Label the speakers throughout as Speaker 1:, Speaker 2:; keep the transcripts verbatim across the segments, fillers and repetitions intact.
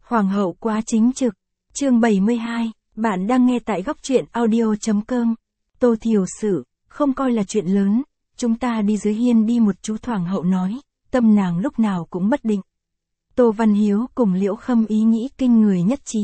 Speaker 1: Hoàng hậu quá chính trực. Chương bảy mươi hai, bạn đang nghe tại góc truyện audio chấm com. Tô Thiều sự, không coi là chuyện lớn, chúng ta đi dưới hiên đi một chút. Hoàng hậu nói, tâm nàng lúc nào cũng bất định. Tô Văn Hiếu cùng Liễu Khâm ý nghĩ kinh người nhất trí.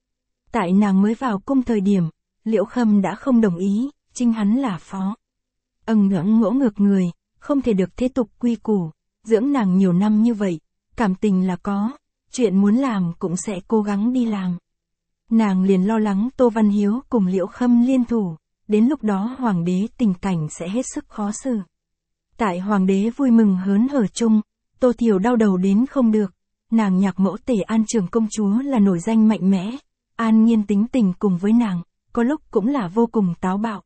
Speaker 1: Tại nàng mới vào cung thời điểm, Liễu Khâm đã không đồng ý, chính hắn là phó. Âng ngưỡng ngỗ ngược người, không thể được thế tục quy củ, dưỡng nàng nhiều năm như vậy, cảm tình là có, chuyện muốn làm cũng sẽ cố gắng đi làm. Nàng liền lo lắng Tô Văn Hiếu cùng Liễu Khâm liên thủ, đến lúc đó hoàng đế tình cảnh sẽ hết sức khó xử. Tại hoàng đế vui mừng hớn hở chung, Tô Thiều đau đầu đến không được, nàng nhạc mẫu Tề An Trường công chúa là nổi danh mạnh mẽ, An Nhiên tính tình cùng với nàng, có lúc cũng là vô cùng táo bạo.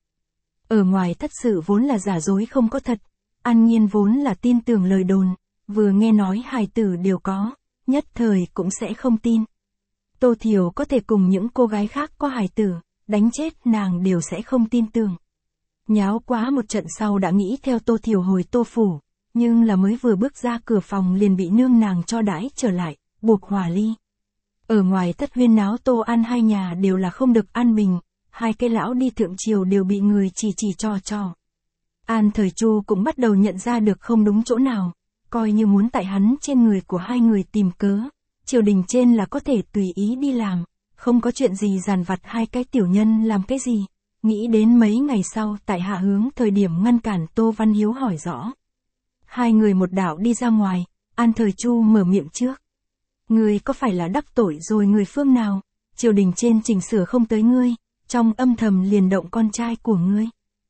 Speaker 1: Ở ngoài thất sự vốn là giả dối không có thật, An Nhiên vốn là tin tưởng lời đồn, vừa nghe nói hài tử đều có, nhất thời cũng sẽ không tin. Tô Thiều có thể cùng những cô gái khác có hài tử, đánh chết nàng đều sẽ không tin tưởng. Nháo quá một trận sau đã nghĩ theo Tô Thiều hồi Tô phủ, nhưng là mới vừa bước ra cửa phòng liền bị nương nàng cho đãi trở lại, buộc hòa ly. Ở ngoài thất huyên náo Tô An hai nhà đều là không được an bình, hai cái lão đi thượng triều đều bị người chỉ chỉ trò trò. An Thời Chu cũng bắt đầu nhận ra được không đúng chỗ nào, coi như muốn tại hắn trên người của hai người tìm cớ, triều đình trên là có thể tùy ý đi làm, không có chuyện gì dàn vặt hai cái tiểu nhân làm cái gì. Nghĩ đến mấy ngày sau tại Hạ Hướng thời điểm ngăn cản Tô Văn Hiếu hỏi rõ. Hai người một đạo đi ra ngoài, An Thời Chu mở miệng trước. Ngươi có phải là đắc tội rồi người phương nào, triều đình trên chỉnh sửa không tới ngươi, trong âm thầm liền động con trai của ngươi.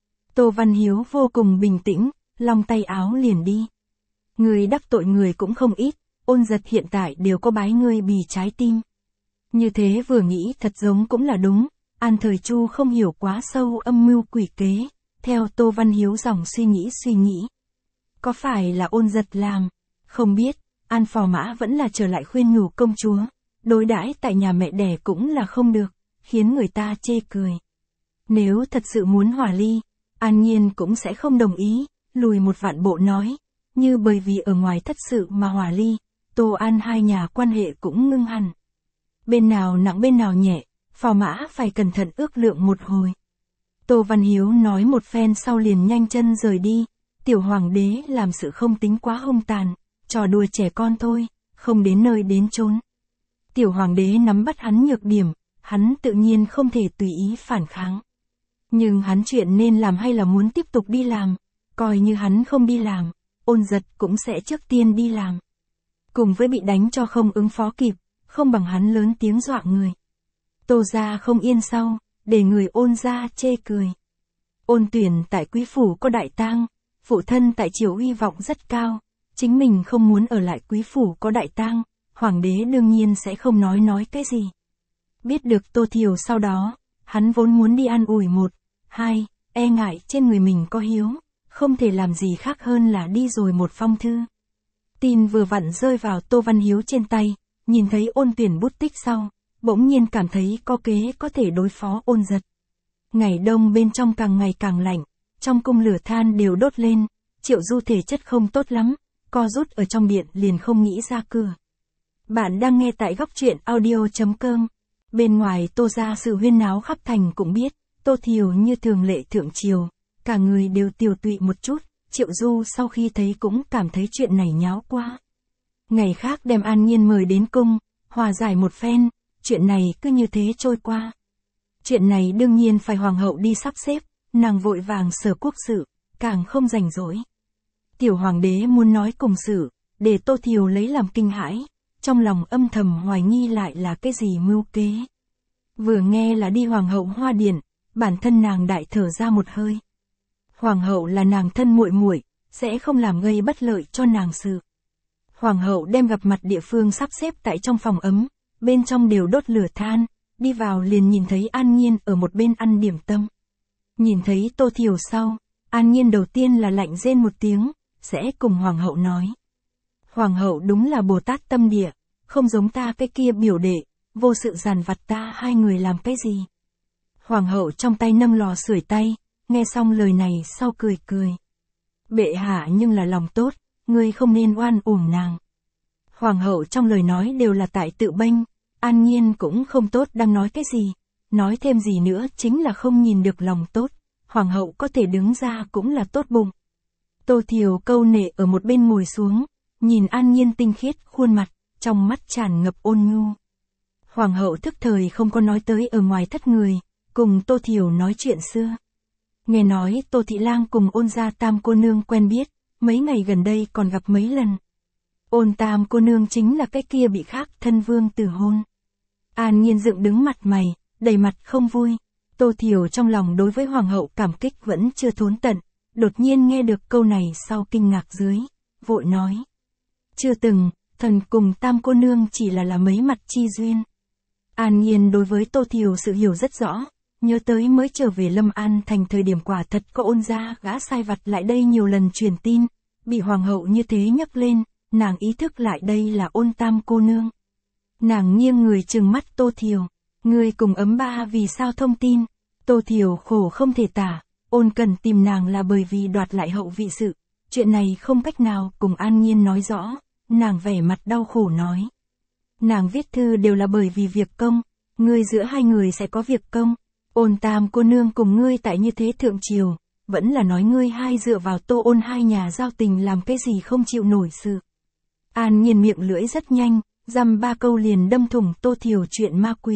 Speaker 1: Tô Văn Hiếu vô cùng bình tĩnh, long tay áo liền đi. Ngươi đắc tội người cũng không ít, Ôn Giật hiện tại đều có bái ngươi bì trái tim. Như thế vừa nghĩ thật giống cũng là đúng, An Thời Chu không hiểu quá sâu âm mưu quỷ kế, theo Tô Văn Hiếu dòng suy nghĩ suy nghĩ. Có phải là Ôn Giật làm? Không biết, An Phò Mã vẫn là trở lại khuyên nhủ công chúa, đối đãi tại nhà mẹ đẻ cũng là không được, khiến người ta chê cười. Nếu thật sự muốn hòa ly, An Nhiên cũng sẽ không đồng ý, lùi một vạn bộ nói, như bởi vì ở ngoài thất sự mà hòa ly, Tô An hai nhà quan hệ cũng ngưng hẳn. Bên nào nặng bên nào nhẹ, Phò Mã phải cẩn thận ước lượng một hồi. Tô Văn Hiếu nói một phen sau liền nhanh chân rời đi, tiểu hoàng đế làm sự không tính quá hung tàn, trò đùa trẻ con thôi, không đến nơi đến chốn. Tiểu hoàng đế nắm bắt hắn nhược điểm, hắn tự nhiên không thể tùy ý phản kháng. Nhưng hắn chuyện nên làm hay là muốn tiếp tục đi làm, coi như hắn không đi làm, Ôn Giật cũng sẽ trước tiên đi làm. Cùng với bị đánh cho không ứng phó kịp, không bằng hắn lớn tiếng dọa người. Tô gia không yên sau, để người Ôn gia chê cười. Ôn Tuyển tại quý phủ có đại tang, phụ thân tại triều uy vọng rất cao, chính mình không muốn ở lại quý phủ có đại tang, hoàng đế đương nhiên sẽ không nói nói cái gì. Biết được Tô Thiều sau đó, hắn vốn muốn đi an ủi một, hai, e ngại trên người mình có hiếu, không thể làm gì khác hơn là đi rồi một phong thư. Tin vừa vặn rơi vào Tô Văn Hiếu trên tay, nhìn thấy Ôn Tuyển bút tích sau, bỗng nhiên cảm thấy có kế có thể đối phó Ôn Giật. Ngày đông bên trong càng ngày càng lạnh, trong cung lửa than đều đốt lên, Triệu Du thể chất không tốt lắm, co rút ở trong điện liền không nghĩ ra cửa. Bạn đang nghe tại góc truyện audio chấm com. Bên ngoài Tô gia sự huyên náo khắp thành cũng biết, Tô Thiều như thường lệ thượng triều, cả người đều tiều tụy một chút, Triệu Du sau khi thấy cũng cảm thấy chuyện này nháo quá. Ngày khác đem An Nhiên mời đến cung, hòa giải một phen, chuyện này cứ như thế trôi qua. Chuyện này đương nhiên phải hoàng hậu đi sắp xếp, nàng vội vàng sở quốc sự, càng không rảnh rỗi. Tiểu hoàng đế muốn nói cùng sự, để Tô Thiều lấy làm kinh hãi, trong lòng âm thầm hoài nghi lại là cái gì mưu kế. Vừa nghe là đi hoàng hậu hoa điện, bản thân nàng đại thở ra một hơi. Hoàng hậu là nàng thân muội muội, sẽ không làm gây bất lợi cho nàng sự. Hoàng hậu đem gặp mặt địa phương sắp xếp tại trong phòng ấm, bên trong đều đốt lửa than, đi vào liền nhìn thấy An Nhiên ở một bên ăn điểm tâm. Nhìn thấy Tô Thiều sau, An Nhiên đầu tiên là lạnh rên một tiếng, sẽ cùng hoàng hậu nói. Hoàng hậu đúng là Bồ Tát tâm địa, không giống ta cái kia biểu đệ, vô sự dàn vặt ta hai người làm cái gì. Hoàng hậu trong tay nâng lò sưởi tay, nghe xong lời này sau cười cười. Bệ hạ nhưng là lòng tốt, ngươi không nên oan uổng nàng. Hoàng hậu trong lời nói đều là tại tự bênh, An Nhiên cũng không tốt đang nói cái gì, nói thêm gì nữa chính là không nhìn được lòng tốt, hoàng hậu có thể đứng ra cũng là tốt bụng. Tô Thiều câu nệ ở một bên ngồi xuống, nhìn An Nhiên tinh khiết khuôn mặt, trong mắt tràn ngập ôn nhu. Hoàng hậu thức thời không có nói tới ở ngoài thất người, cùng Tô Thiều nói chuyện xưa. Nghe nói Tô Thị Lang cùng Ôn gia tam cô nương quen biết, mấy ngày gần đây còn gặp mấy lần. Ôn tam cô nương chính là cái kia bị khác thân vương từ hôn. An Nhiên dựng đứng mặt mày, đầy mặt không vui. Tô Thiều trong lòng đối với hoàng hậu cảm kích vẫn chưa thốn tận, đột nhiên nghe được câu này sau kinh ngạc dưới, vội nói. Chưa từng, thần cùng tam cô nương chỉ là là mấy mặt chi duyên. An Nhiên đối với Tô Thiều sự hiểu rất rõ, nhớ tới mới trở về Lâm An thành thời điểm quả thật có Ôn gia gã sai vặt lại đây nhiều lần truyền tin, bị hoàng hậu như thế nhắc lên, nàng ý thức lại đây là Ôn tam cô nương. Nàng nghiêng người trừng mắt Tô Thiều, người cùng ấm ba vì sao thông tin. Tô Thiều khổ không thể tả, Ôn cần tìm nàng là bởi vì đoạt lại hậu vị sự, chuyện này không cách nào cùng An Nhiên nói rõ, nàng vẻ mặt đau khổ nói. Nàng viết thư đều là bởi vì việc công, ngươi giữa hai người sẽ có việc công, Ôn tam cô nương cùng ngươi tại như thế thượng triều, vẫn là nói ngươi hai dựa vào Tô Ôn hai nhà giao tình làm cái gì không chịu nổi sự. An Nhiên miệng lưỡi rất nhanh, dăm ba câu liền đâm thủng Tô Thiều chuyện ma quỷ.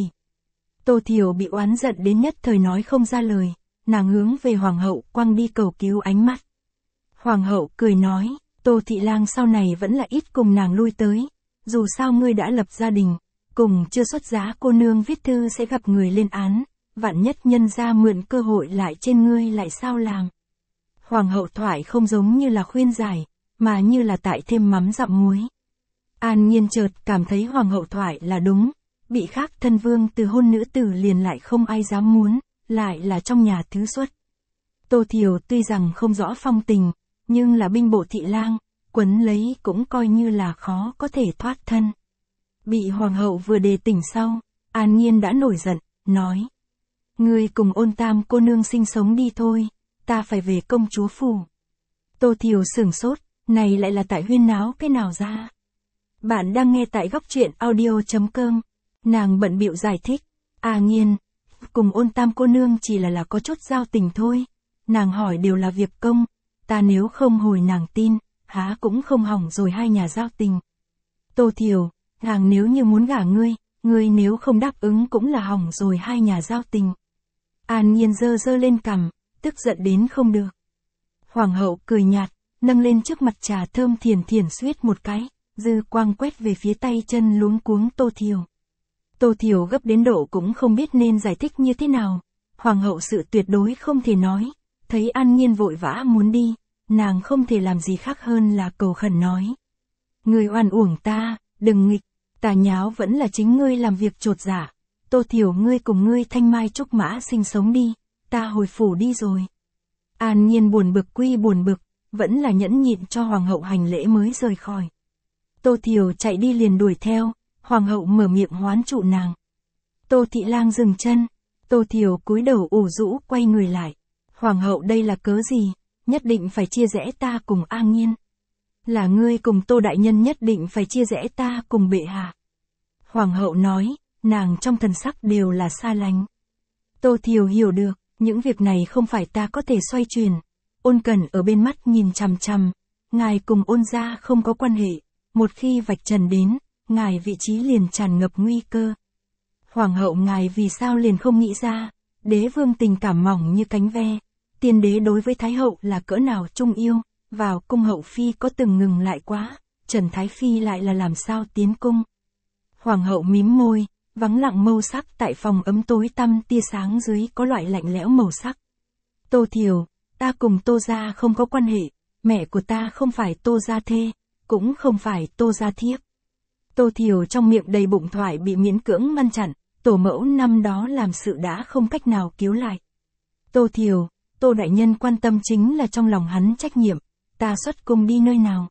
Speaker 1: Tô Thiều bị oán giận đến nhất thời nói không ra lời, nàng hướng về hoàng hậu quăng đi cầu cứu ánh mắt. Hoàng hậu cười nói, Tô Thị Lang sau này vẫn là ít cùng nàng lui tới, dù sao ngươi đã lập gia đình, cùng chưa xuất giá cô nương viết thư sẽ gặp người lên án, vạn nhất nhân ra mượn cơ hội lại trên ngươi lại sao làm. Hoàng hậu thoại không giống như là khuyên giải, mà như là tại thêm mắm dặm muối. An Nhiên chợt cảm thấy hoàng hậu thoại là đúng, bị khác thân vương từ hôn nữ tử liền lại không ai dám muốn, lại là trong nhà thứ xuất. Tô Thiều tuy rằng không rõ phong tình, nhưng là binh bộ thị lang, quấn lấy cũng coi như là khó có thể thoát thân. Bị hoàng hậu vừa đề tỉnh sau, An Nhiên đã nổi giận, nói. Ngươi cùng Ôn tam cô nương sinh sống đi thôi, ta phải về công chúa phủ. Tô Thiều sửng sốt, này lại là tại huyên náo cái nào ra. Bạn đang nghe tại góc truyện audio.com. Nàng bận bịu giải thích. À Nhiên, cùng Ôn tam cô nương chỉ là là có chút giao tình thôi. Nàng hỏi đều là việc công, ta nếu không hồi nàng tin, há cũng không hỏng rồi hai nhà giao tình. Tô Thiều, nàng nếu như muốn gả ngươi, ngươi nếu không đáp ứng cũng là hỏng rồi hai nhà giao tình. An Nhiên giơ giơ lên cằm, tức giận đến không được. Hoàng hậu cười nhạt, nâng lên trước mặt trà thơm thiền thiền suýt một cái, dư quang quét về phía tay chân luống cuống Tô Thiều. Tô Thiều gấp đến độ cũng không biết nên giải thích như thế nào, hoàng hậu sự tuyệt đối không thể nói, thấy An Nhiên vội vã muốn đi, nàng không thể làm gì khác hơn là cầu khẩn nói. Ngươi oan uổng ta, đừng nghịch, tà nháo vẫn là chính ngươi làm việc trột dạ. Tô Thiều ngươi cùng ngươi thanh mai trúc mã sinh sống đi, ta hồi phủ đi rồi. An Nhiên buồn bực quy buồn bực, vẫn là nhẫn nhịn cho hoàng hậu hành lễ mới rời khỏi. Tô Thiều chạy đi liền đuổi theo, hoàng hậu mở miệng hoán trụ nàng. Tô Thị Lang dừng chân, Tô Thiều cúi đầu ủ rũ quay người lại. Hoàng hậu đây là cớ gì, nhất định phải chia rẽ ta cùng An Nhiên. Là ngươi cùng Tô đại nhân nhất định phải chia rẽ ta cùng bệ hạ. Hoàng hậu nói, nàng trong thần sắc đều là xa lánh. Tô Thiều hiểu được, những việc này không phải ta có thể xoay chuyển. Ôn Cần ở bên mắt nhìn chằm chằm, ngài cùng Ôn gia không có quan hệ, một khi vạch trần đến, ngài vị trí liền tràn ngập nguy cơ. Hoàng hậu ngài vì sao liền không nghĩ ra, đế vương tình cảm mỏng như cánh ve, tiên đế đối với thái hậu là cỡ nào trung yêu, vào cung hậu phi có từng ngừng lại quá, Trần Thái Phi lại là làm sao tiến cung. Hoàng hậu mím môi, vắng lặng màu sắc tại phòng ấm tối tăm tia sáng dưới có loại lạnh lẽo màu sắc. Tô Thiều, ta cùng Tô gia không có quan hệ, mẹ của ta không phải Tô gia thê, cũng không phải Tô gia thiếp. Tô Thiều trong miệng đầy bụng thoại bị miễn cưỡng ngăn chặn, tổ mẫu năm đó làm sự đã không cách nào cứu lại. Tô Thiều, Tô đại nhân quan tâm chính là trong lòng hắn trách nhiệm, ta xuất cung đi nơi nào.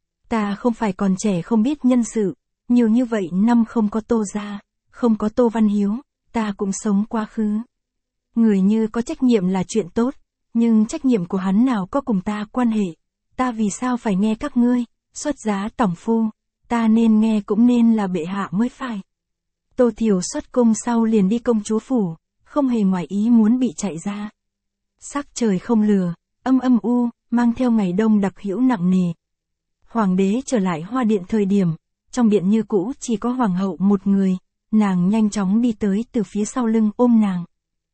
Speaker 1: Ta không phải còn trẻ không biết nhân sự, nhiều như vậy năm không có Tô gia, không có Tô Văn Hiếu, ta cũng sống quá khứ. Người như có trách nhiệm là chuyện tốt, nhưng trách nhiệm của hắn nào có cùng ta quan hệ, ta vì sao phải nghe các ngươi, xuất giá tổng phu, ta nên nghe cũng nên là bệ hạ mới phải. Tô Thiều xuất cung sau liền đi công chúa phủ, không hề ngoài ý muốn bị chạy ra. Sắc trời không lừa, âm âm u, mang theo ngày đông đặc hữu nặng nề. Hoàng đế trở lại Hoa Điện thời điểm, trong điện như cũ chỉ có hoàng hậu một người, nàng nhanh chóng đi tới từ phía sau lưng ôm nàng.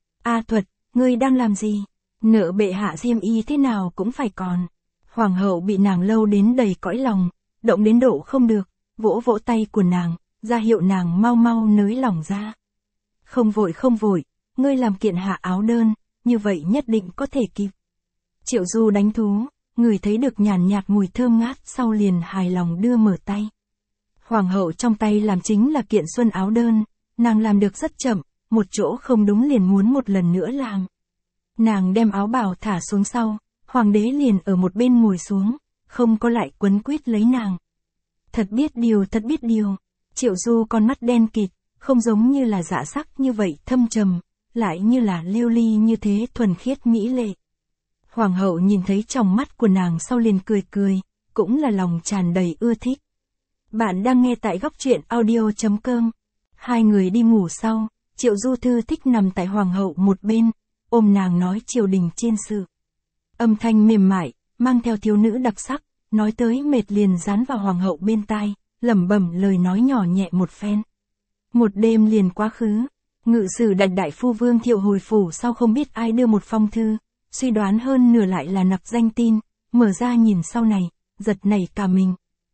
Speaker 1: A Thuật, ngươi đang làm gì? Nợ bệ hạ diêm y thế nào cũng phải còn. Hoàng hậu bị nàng lâu đến đầy cõi lòng, động đến độ không được, vỗ vỗ tay của nàng, ra hiệu nàng mau mau nới lỏng ra. Không vội không vội, ngươi làm kiện hạ áo đơn, như vậy nhất định có thể kịp. Triệu Du đánh thú, người thấy được nhàn nhạt mùi thơm ngát sau liền hài lòng đưa mở tay. Hoàng hậu trong tay làm chính là kiện xuân áo đơn, nàng làm được rất chậm, một chỗ không đúng liền muốn một lần nữa làm. Nàng đem áo bào thả xuống sau, hoàng đế liền ở một bên ngồi xuống, không có lại quấn quýt lấy nàng. Thật biết điều, thật biết điều. Triệu Du con mắt đen kịt, không giống như là dạ sắc như vậy thâm trầm, lại như là lưu ly như thế thuần khiết mỹ lệ. Hoàng hậu nhìn thấy trong mắt của nàng sau liền cười cười, cũng là lòng tràn đầy ưa thích. Bạn đang nghe tại góc truyện audio chấm com. Hai người đi ngủ sau, Triệu Du thư thích nằm tại hoàng hậu một bên, ôm nàng nói triều đình trên sự. Âm thanh mềm mại, mang theo thiếu nữ đặc sắc, nói tới mệt liền dán vào hoàng hậu bên tai, lẩm bẩm lời nói nhỏ nhẹ một phen. Một đêm liền quá khứ, ngự sử đặt đại phu Vương Thiệu hồi phủ sau không biết ai đưa một phong thư, suy đoán hơn nửa lại là nặc danh tin, mở ra nhìn sau này, giật nảy cả mình.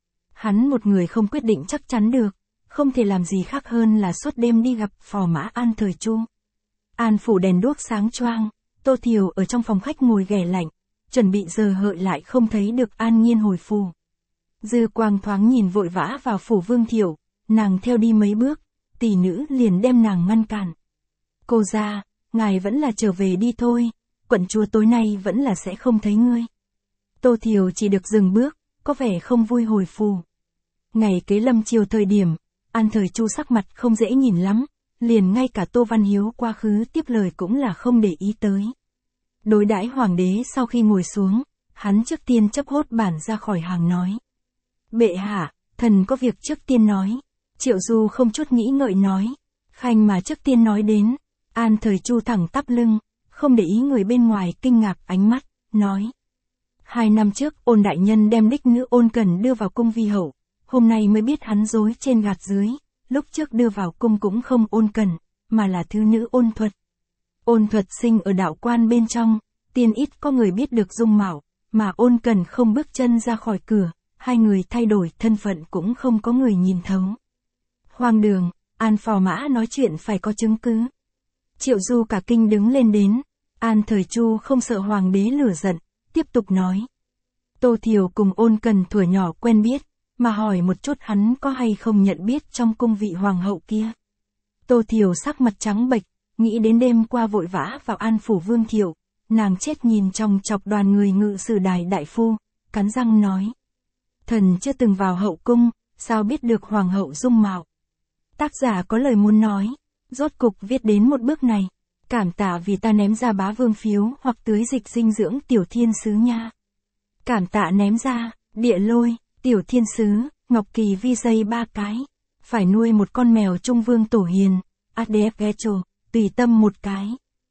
Speaker 1: Hắn một người không quyết định chắc chắn được, không thể làm gì khác hơn là suốt đêm đi gặp phò mã An Thời Chu. An phủ đèn đuốc sáng choang, Tô Thiều ở trong phòng khách ngồi ghẻ lạnh, chuẩn bị giờ hợi lại không thấy được An Nhiên hồi phủ. Dư quang thoáng nhìn vội vã vào phủ Vương Thiệu, nàng theo đi mấy bước, tỷ nữ liền đem nàng ngăn cản. Cô ra, ngài vẫn là trở về đi thôi, quận chúa tối nay vẫn là sẽ không thấy ngươi. Tô Thiều chỉ được dừng bước, có vẻ không vui hồi phủ. Ngày kế lâm chiều thời điểm, An Thời Chu sắc mặt không dễ nhìn lắm, liền ngay cả Tô Văn Hiếu quá khứ tiếp lời cũng là không để ý tới. Đối đãi hoàng đế sau khi ngồi xuống, hắn trước tiên chấp hốt bản ra khỏi hàng nói. Bệ hạ, thần có việc trước tiên nói. Triệu Du không chút nghĩ ngợi nói. Khanh mà trước tiên nói đến. An Thời Chu thẳng tắp lưng, không để ý người bên ngoài kinh ngạc ánh mắt, nói. Hai năm trước Ôn đại nhân đem đích nữ Ôn Cần đưa vào cung vi hậu, hôm nay mới biết hắn dối trên gạt dưới, lúc trước đưa vào cung cũng không Ôn Cần, mà là thứ nữ Ôn Thuật. Ôn Thuật sinh ở đạo quan bên trong, tiên ít có người biết được dung mạo, mà Ôn Cần không bước chân ra khỏi cửa, hai người thay đổi thân phận cũng không có người nhìn thấu. Hoang đường, An phò mã nói chuyện phải có chứng cứ. Triệu Du cả kinh đứng lên đến, An Thời Chu không sợ hoàng đế lửa giận, tiếp tục nói. Tô Thiều cùng Ôn Cần thuở nhỏ quen biết, mà hỏi một chút hắn có hay không nhận biết trong cung vị hoàng hậu kia. Tô Thiều sắc mặt trắng bệch, nghĩ đến đêm qua vội vã vào An phủ Vương Thiệu, nàng chết nhìn trong chọc đoàn người ngự sử đài đại phu, cắn răng nói. Thần chưa từng vào hậu cung, sao biết được hoàng hậu dung mạo. Tác giả có lời muốn nói, rốt cục viết đến một bước này, cảm tạ vì ta ném ra bá vương phiếu hoặc tưới dịch dinh dưỡng tiểu thiên sứ nha. Cảm tạ ném ra, địa lôi, tiểu thiên sứ, ngọc kỳ vi dây ba cái, phải nuôi một con mèo trung vương tổ hiền, adf gecho, tùy tâm một cái.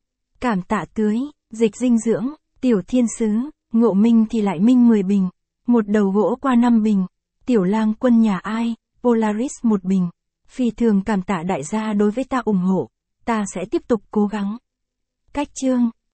Speaker 1: Cảm tạ tưới, dịch dinh dưỡng, tiểu thiên sứ, ngộ minh thì lại minh mười bình, một đầu gỗ qua năm bình, tiểu lang quân nhà ai, Polaris một bình. Phi thường cảm tạ đại gia đối với ta ủng hộ, ta sẽ tiếp tục cố gắng. Cách chương